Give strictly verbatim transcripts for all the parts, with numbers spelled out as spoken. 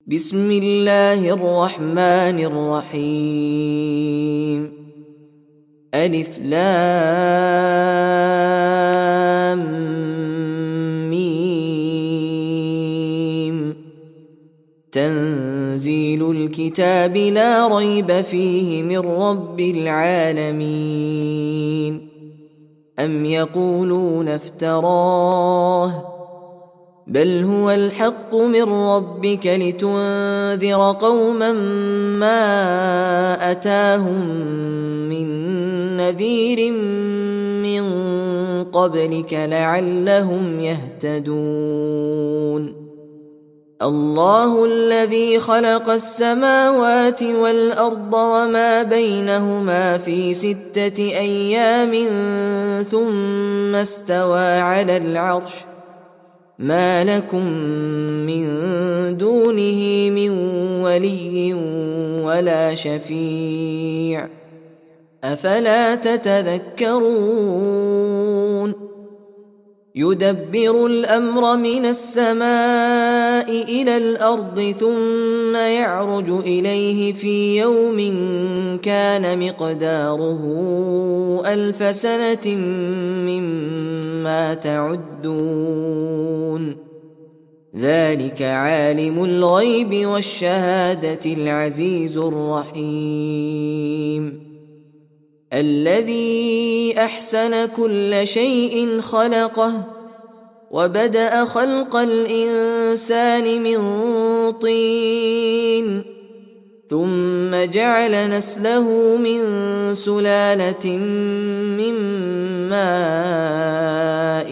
بسم الله الرحمن الرحيم. ألف لام ميم. تنزيل الكتاب لا ريب فيه من رب العالمين. أم يقولون افتراه بل هو الحق من ربك لتنذر قوما ما أتاهم من نذير من قبلك لعلهم يهتدون. الله الذي خلق السماوات والأرض وما بينهما في ستة أيام ثم استوى على العرش ما لكم من دونه من ولي ولا شفيع أفلا تتذكرون. يدبر الأمر من السماء إلى الأرض ثم يعرج إليه في يوم كان مقداره ألف سنة مما تعدون. ذلك عالم الغيب والشهادة العزيز الرحيم. الذي أحسن كل شيء خلقه وبدأ خلق الإنسان من طين ثم جعل نسله من سلالة من ماء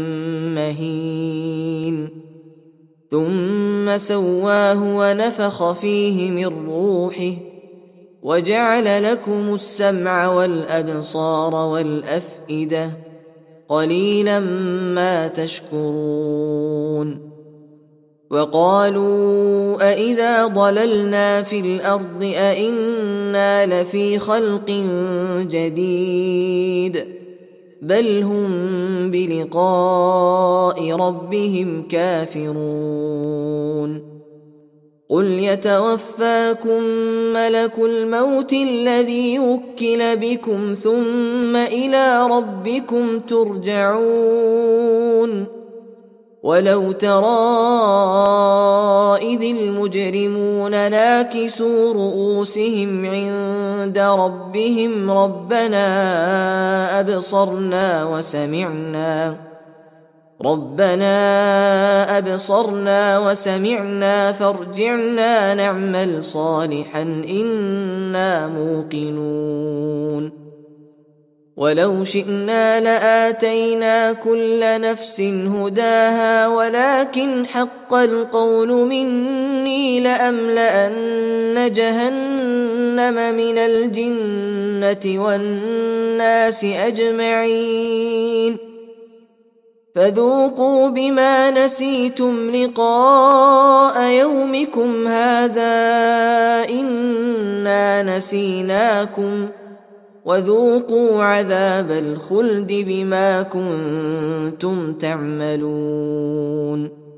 مهين ثم سواه ونفخ فيه من روحه وجعل لكم السمع والأبصار والأفئدة قليلا ما تشكرون. وقالوا أإذا ضللنا في الأرض أإنا لفي خلق جديد بل هم بلقاء ربهم كافرون. قل يتوفاكم ملك الموت الذي وكل بكم ثم إلى ربكم ترجعون. ولو ترى إذ المجرمون ناكسوا رؤوسهم عند ربهم ربنا أبصرنا وسمعنا ربنا أبصرنا وسمعنا فارجعنا نعمل صالحا إنا موقنون. ولو شئنا لآتينا كل نفس هداها ولكن حق القول مني لأملأن جهنم من الجنة والناس أجمعين فذوقوا بما نسيتم لقاء يومكم هذا إنا نسيناكم وذوقوا عذاب الخلد بما كنتم تعملون.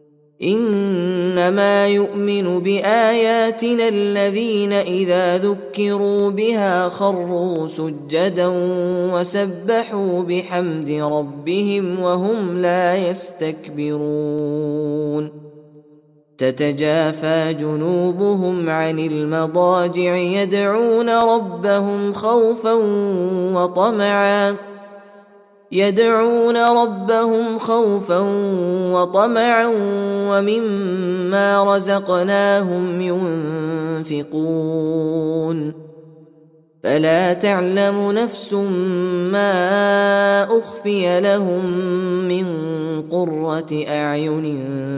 إنما يؤمن بآياتنا الذين إذا ذكروا بها خروا سجدا وسبحوا بحمد ربهم وهم لا يستكبرون. تتجافى جنوبهم عن المضاجع يدعون ربهم خوفا وطمعا يدعون ربهم خوفا وطمعا ومما رزقناهم ينفقون. فلا تعلم نفس ما أخفي لهم من قرة أعين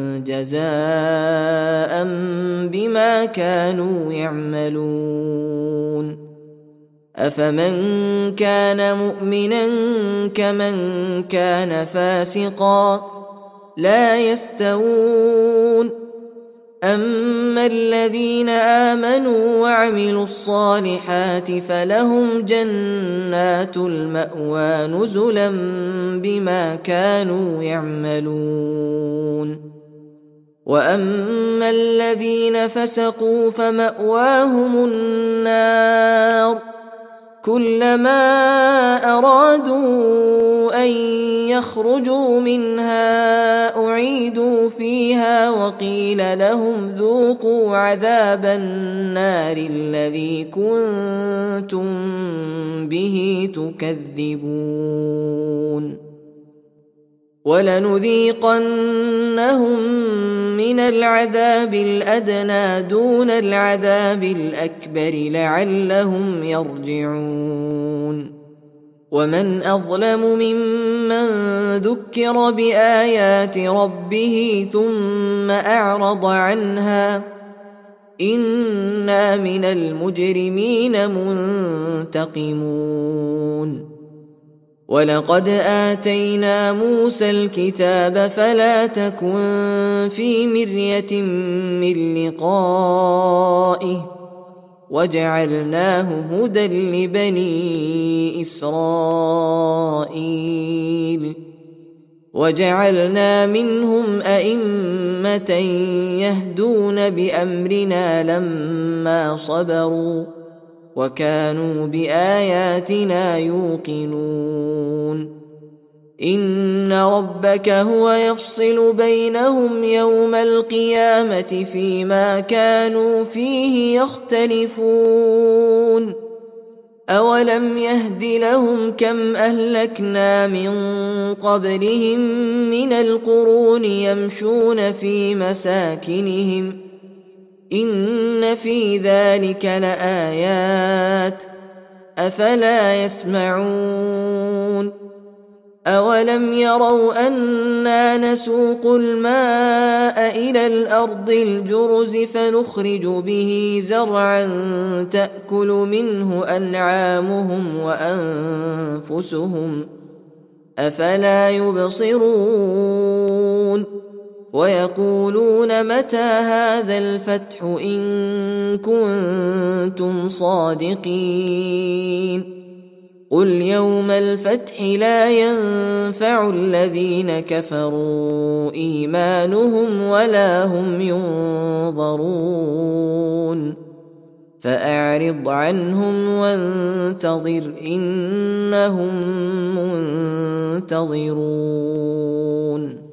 جزاء بما كانوا يعملون. أفمن كان مؤمنا كمن كان فاسقا لا يستوون. أما الذين آمنوا وعملوا الصالحات فلهم جنات المأوى نزلا بما كانوا يعملون. وأما الذين فسقوا فمأواهم النار كلما أرادوا أن يخرجوا منها أعيدوا فيها وقيل لهم ذوقوا عذاب النار الذي كنتم به تكذبون ولنذيقنهم من العذاب الأدنى دون العذاب الأكبر لعلهم يرجعون ومن أظلم ممن ذكر بآيات ربه ثم أعرض عنها إنا من المجرمين منتقمون ولقد آتينا موسى الكتاب فلا تكن في مرية من لقائه وجعلناه هدى لبني إسرائيل وجعلنا منهم أئمة يهدون بأمرنا لما صبروا وكانوا بآياتنا يوقنون إن ربك هو يفصل بينهم يوم القيامة فيما كانوا فيه يختلفون أولم يهد لهم كم أهلكنا من قبلهم من القرون يمشون في مساكنهم إن في ذلك لآيات أفلا يسمعون أولم يروا أنا نسوق الماء إلى الأرض الجرز فنخرج به زرعا تأكل منه أنعامهم وأنفسهم أفلا يبصرون ويقولون متى هذا الفتح إن كنتم صادقين قل يوم الفتح لا ينفع الذين كفروا إيمانهم ولا هم ينظرون فأعرض عنهم وانتظر إنهم منتظرون